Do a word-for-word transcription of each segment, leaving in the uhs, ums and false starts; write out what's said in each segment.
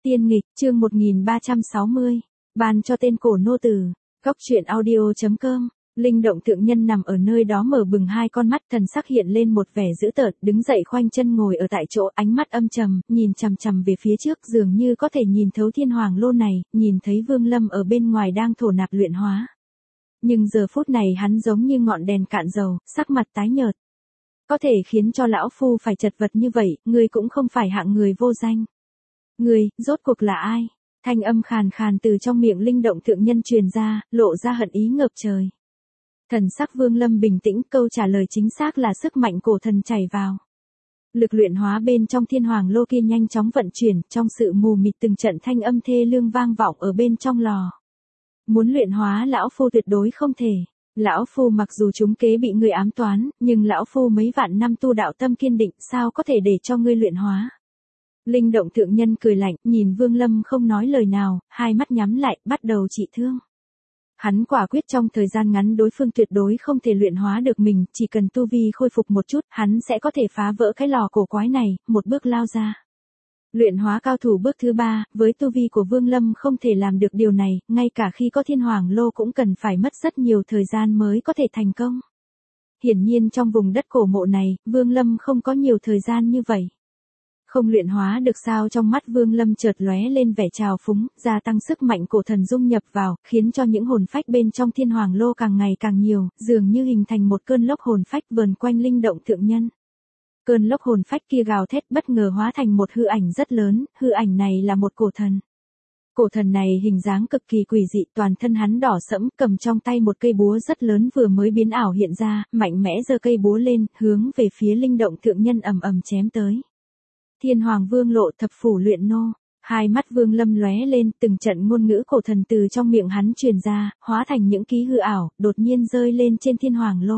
Tiên nghịch, chương một nghìn ba trăm sáu mươi. Ban cho tên cổ nô tử. Góc truyện audio chấm com. Linh động thượng nhân nằm ở nơi đó mở bừng hai con mắt, thần sắc hiện lên một vẻ dữ tợn, đứng dậy khoanh chân ngồi ở tại chỗ, ánh mắt âm trầm, nhìn chằm chằm về phía trước, dường như có thể nhìn thấu thiên hoàng lô này, nhìn thấy Vương Lâm ở bên ngoài đang thổ nạp luyện hóa. Nhưng giờ phút này hắn giống như ngọn đèn cạn dầu, sắc mặt tái nhợt. Có thể khiến cho lão phu phải chật vật như vậy, ngươi cũng không phải hạng người vô danh. Ngươi, rốt cuộc là ai? Thanh âm khàn khàn từ trong miệng linh động thượng nhân truyền ra, lộ ra hận ý ngập trời. Thần sắc Vương Lâm bình tĩnh, câu trả lời chính xác là sức mạnh cổ thần chảy vào. Lực luyện hóa bên trong thiên hoàng lô kia nhanh chóng vận chuyển, trong sự mù mịt từng trận thanh âm thê lương vang vọng ở bên trong lò. Muốn luyện hóa lão phu tuyệt đối không thể. Lão phu mặc dù trúng kế bị ngươi ám toán, nhưng lão phu mấy vạn năm tu đạo tâm kiên định, sao có thể để cho ngươi luyện hóa. Linh động thượng nhân cười lạnh, nhìn Vương Lâm không nói lời nào, hai mắt nhắm lại, bắt đầu trị thương. Hắn quả quyết trong thời gian ngắn đối phương tuyệt đối không thể luyện hóa được mình, chỉ cần tu vi khôi phục một chút, hắn sẽ có thể phá vỡ cái lò cổ quái này, một bước lao ra. Luyện hóa cao thủ bước thứ ba, với tu vi của Vương Lâm không thể làm được điều này, ngay cả khi có thiên hoàng lô cũng cần phải mất rất nhiều thời gian mới có thể thành công. Hiển nhiên trong vùng đất cổ mộ này, Vương Lâm không có nhiều thời gian như vậy. Không luyện hóa được sao? Trong mắt Vương Lâm chợt lóe lên vẻ trào phúng, gia tăng sức mạnh cổ thần dung nhập vào, khiến cho những hồn phách bên trong thiên hoàng lô càng ngày càng nhiều, dường như hình thành một cơn lốc hồn phách vờn quanh linh động thượng nhân. Cơn lốc hồn phách kia gào thét bất ngờ hóa thành một hư ảnh rất lớn, hư ảnh này là một cổ thần. Cổ thần này hình dáng cực kỳ quỷ dị, toàn thân hắn đỏ sẫm, cầm trong tay một cây búa rất lớn vừa mới biến ảo hiện ra, mạnh mẽ giơ cây búa lên, hướng về phía linh động thượng nhân ầm ầm chém tới. Thiên Hoàng Vương lộ thập phủ luyện nô, hai mắt Vương Lâm lóe lên, từng trận ngôn ngữ cổ thần từ trong miệng hắn truyền ra, hóa thành những ký hư ảo, đột nhiên rơi lên trên thiên hoàng lô.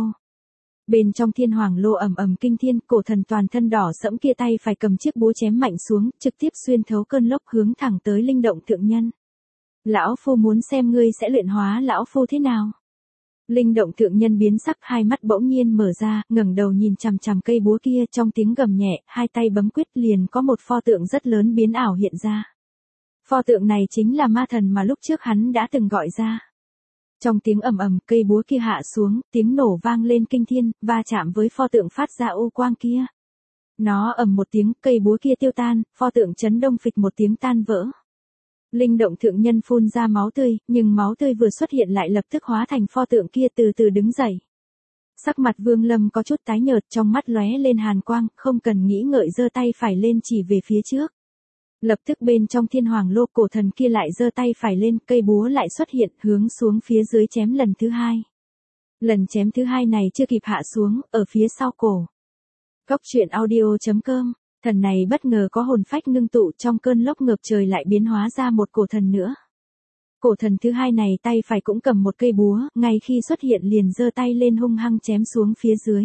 Bên trong thiên hoàng lô ầm ầm kinh thiên, cổ thần toàn thân đỏ sẫm kia tay phải cầm chiếc búa chém mạnh xuống, trực tiếp xuyên thấu cơn lốc hướng thẳng tới linh động thượng nhân. Lão phu muốn xem ngươi sẽ luyện hóa lão phu thế nào. Linh động thượng nhân biến sắc, hai mắt bỗng nhiên mở ra, ngẩng đầu nhìn chằm chằm cây búa kia, trong tiếng gầm nhẹ, hai tay bấm quyết liền có một pho tượng rất lớn biến ảo hiện ra. Pho tượng này chính là ma thần mà lúc trước hắn đã từng gọi ra. Trong tiếng ầm ầm, cây búa kia hạ xuống, tiếng nổ vang lên kinh thiên, va chạm với pho tượng phát ra ô quang kia. Nó ầm một tiếng, cây búa kia tiêu tan, pho tượng chấn đông phịch một tiếng tan vỡ. Linh động thượng nhân phun ra máu tươi, nhưng máu tươi vừa xuất hiện lại lập tức hóa thành pho tượng kia từ từ đứng dậy. Sắc mặt Vương Lâm có chút tái nhợt, trong mắt lóe lên hàn quang, không cần nghĩ ngợi giơ tay phải lên chỉ về phía trước. Lập tức bên trong thiên hoàng lô, cổ thần kia lại giơ tay phải lên, cây búa lại xuất hiện, hướng xuống phía dưới chém lần thứ hai. Lần chém thứ hai này chưa kịp hạ xuống, ở phía sau cổ. Góc truyện audio chấm com. Thần này bất ngờ có hồn phách ngưng tụ, trong cơn lốc ngập trời lại biến hóa ra một cổ thần nữa. Cổ thần thứ hai này tay phải cũng cầm một cây búa, ngay khi xuất hiện liền giơ tay lên hung hăng chém xuống phía dưới.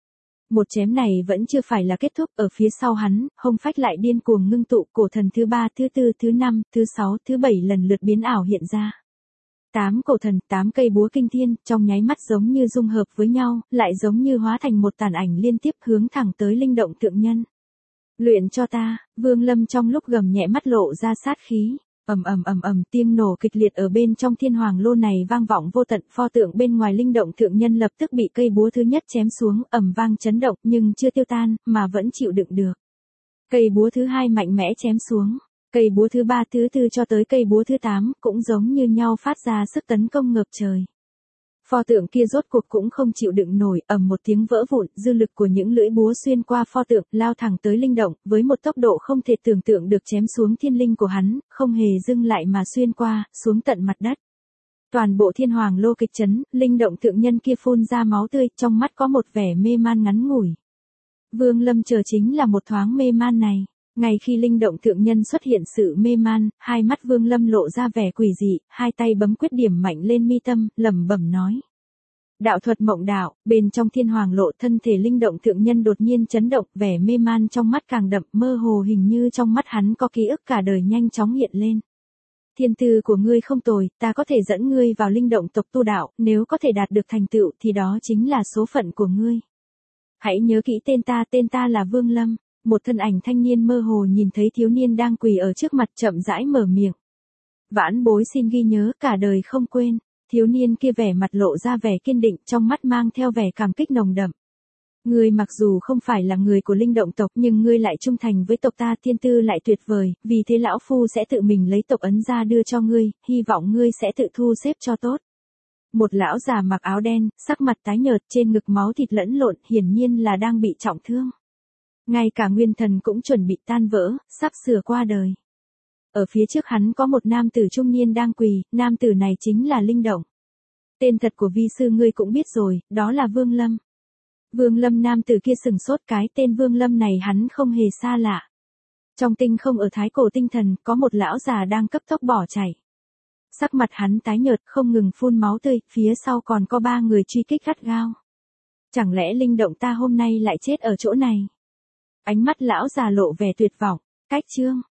Một chém này vẫn chưa phải là kết thúc, ở phía sau hắn, hồn phách lại điên cuồng ngưng tụ, cổ thần thứ ba, thứ tư, thứ năm, thứ sáu, thứ bảy lần lượt biến ảo hiện ra. Tám cổ thần, tám cây búa kinh thiên, trong nháy mắt giống như dung hợp với nhau, lại giống như hóa thành một tàn ảnh liên tiếp hướng thẳng tới linh động thượng nhân. Luyện cho ta, Vương Lâm trong lúc gầm nhẹ mắt lộ ra sát khí, ầm ầm ầm ầm, tiếng nổ kịch liệt ở bên trong thiên hoàng lô này vang vọng vô tận, pho tượng bên ngoài linh động thượng nhân lập tức bị cây búa thứ nhất chém xuống, ầm vang chấn động, nhưng chưa tiêu tan, mà vẫn chịu đựng được. Cây búa thứ hai mạnh mẽ chém xuống, cây búa thứ ba, thứ tư cho tới cây búa thứ tám, cũng giống như nhau phát ra sức tấn công ngập trời. Pho tượng kia rốt cuộc cũng không chịu đựng nổi, ầm một tiếng vỡ vụn, dư lực của những lưỡi búa xuyên qua pho tượng, lao thẳng tới linh động, với một tốc độ không thể tưởng tượng được chém xuống thiên linh của hắn, không hề dừng lại mà xuyên qua, xuống tận mặt đất. Toàn bộ thiên hoàng lô kịch chấn, linh động thượng nhân kia phun ra máu tươi, trong mắt có một vẻ mê man ngắn ngủi. Vương Lâm chờ chính là một thoáng mê man này. Ngay khi linh động thượng nhân xuất hiện sự mê man, hai mắt Vương Lâm lộ ra vẻ quỷ dị, hai tay bấm quyết điểm mạnh lên mi tâm, lẩm bẩm nói. Đạo thuật mộng đạo, bên trong thiên hoàng lộ, thân thể linh động thượng nhân đột nhiên chấn động, vẻ mê man trong mắt càng đậm, mơ hồ hình như trong mắt hắn có ký ức cả đời nhanh chóng hiện lên. Thiên tư của ngươi không tồi, ta có thể dẫn ngươi vào linh động tộc tu đạo, nếu có thể đạt được thành tựu thì đó chính là số phận của ngươi. Hãy nhớ kỹ tên ta, tên ta là Vương Lâm. Một thân ảnh thanh niên mơ hồ nhìn thấy thiếu niên đang quỳ ở trước mặt chậm rãi mở miệng. Vãn bối xin ghi nhớ cả đời không quên. Thiếu niên kia vẻ mặt lộ ra vẻ kiên định, trong mắt mang theo vẻ cảm kích nồng đậm. Ngươi mặc dù không phải là người của linh động tộc nhưng ngươi lại trung thành với tộc ta, thiên tư lại tuyệt vời, vì thế lão phu sẽ tự mình lấy tộc ấn ra đưa cho ngươi, hy vọng ngươi sẽ tự thu xếp cho tốt. Một lão già mặc áo đen, sắc mặt tái nhợt, trên ngực máu thịt lẫn lộn, hiển nhiên là đang bị trọng thương. Ngay cả nguyên thần cũng chuẩn bị tan vỡ, sắp sửa qua đời. Ở phía trước hắn có một nam tử trung niên đang quỳ, nam tử này chính là Linh Động. Tên thật của vi sư ngươi cũng biết rồi, đó là Vương Lâm. Vương Lâm nam tử kia sừng sốt, cái tên Vương Lâm này hắn không hề xa lạ. Trong tinh không ở Thái Cổ tinh thần, có một lão già đang cấp tốc bỏ chạy. Sắc mặt hắn tái nhợt, không ngừng phun máu tươi, phía sau còn có ba người truy kích gắt gao. Chẳng lẽ Linh Động ta hôm nay lại chết ở chỗ này? Ánh mắt lão già lộ vẻ tuyệt vọng. Cách chương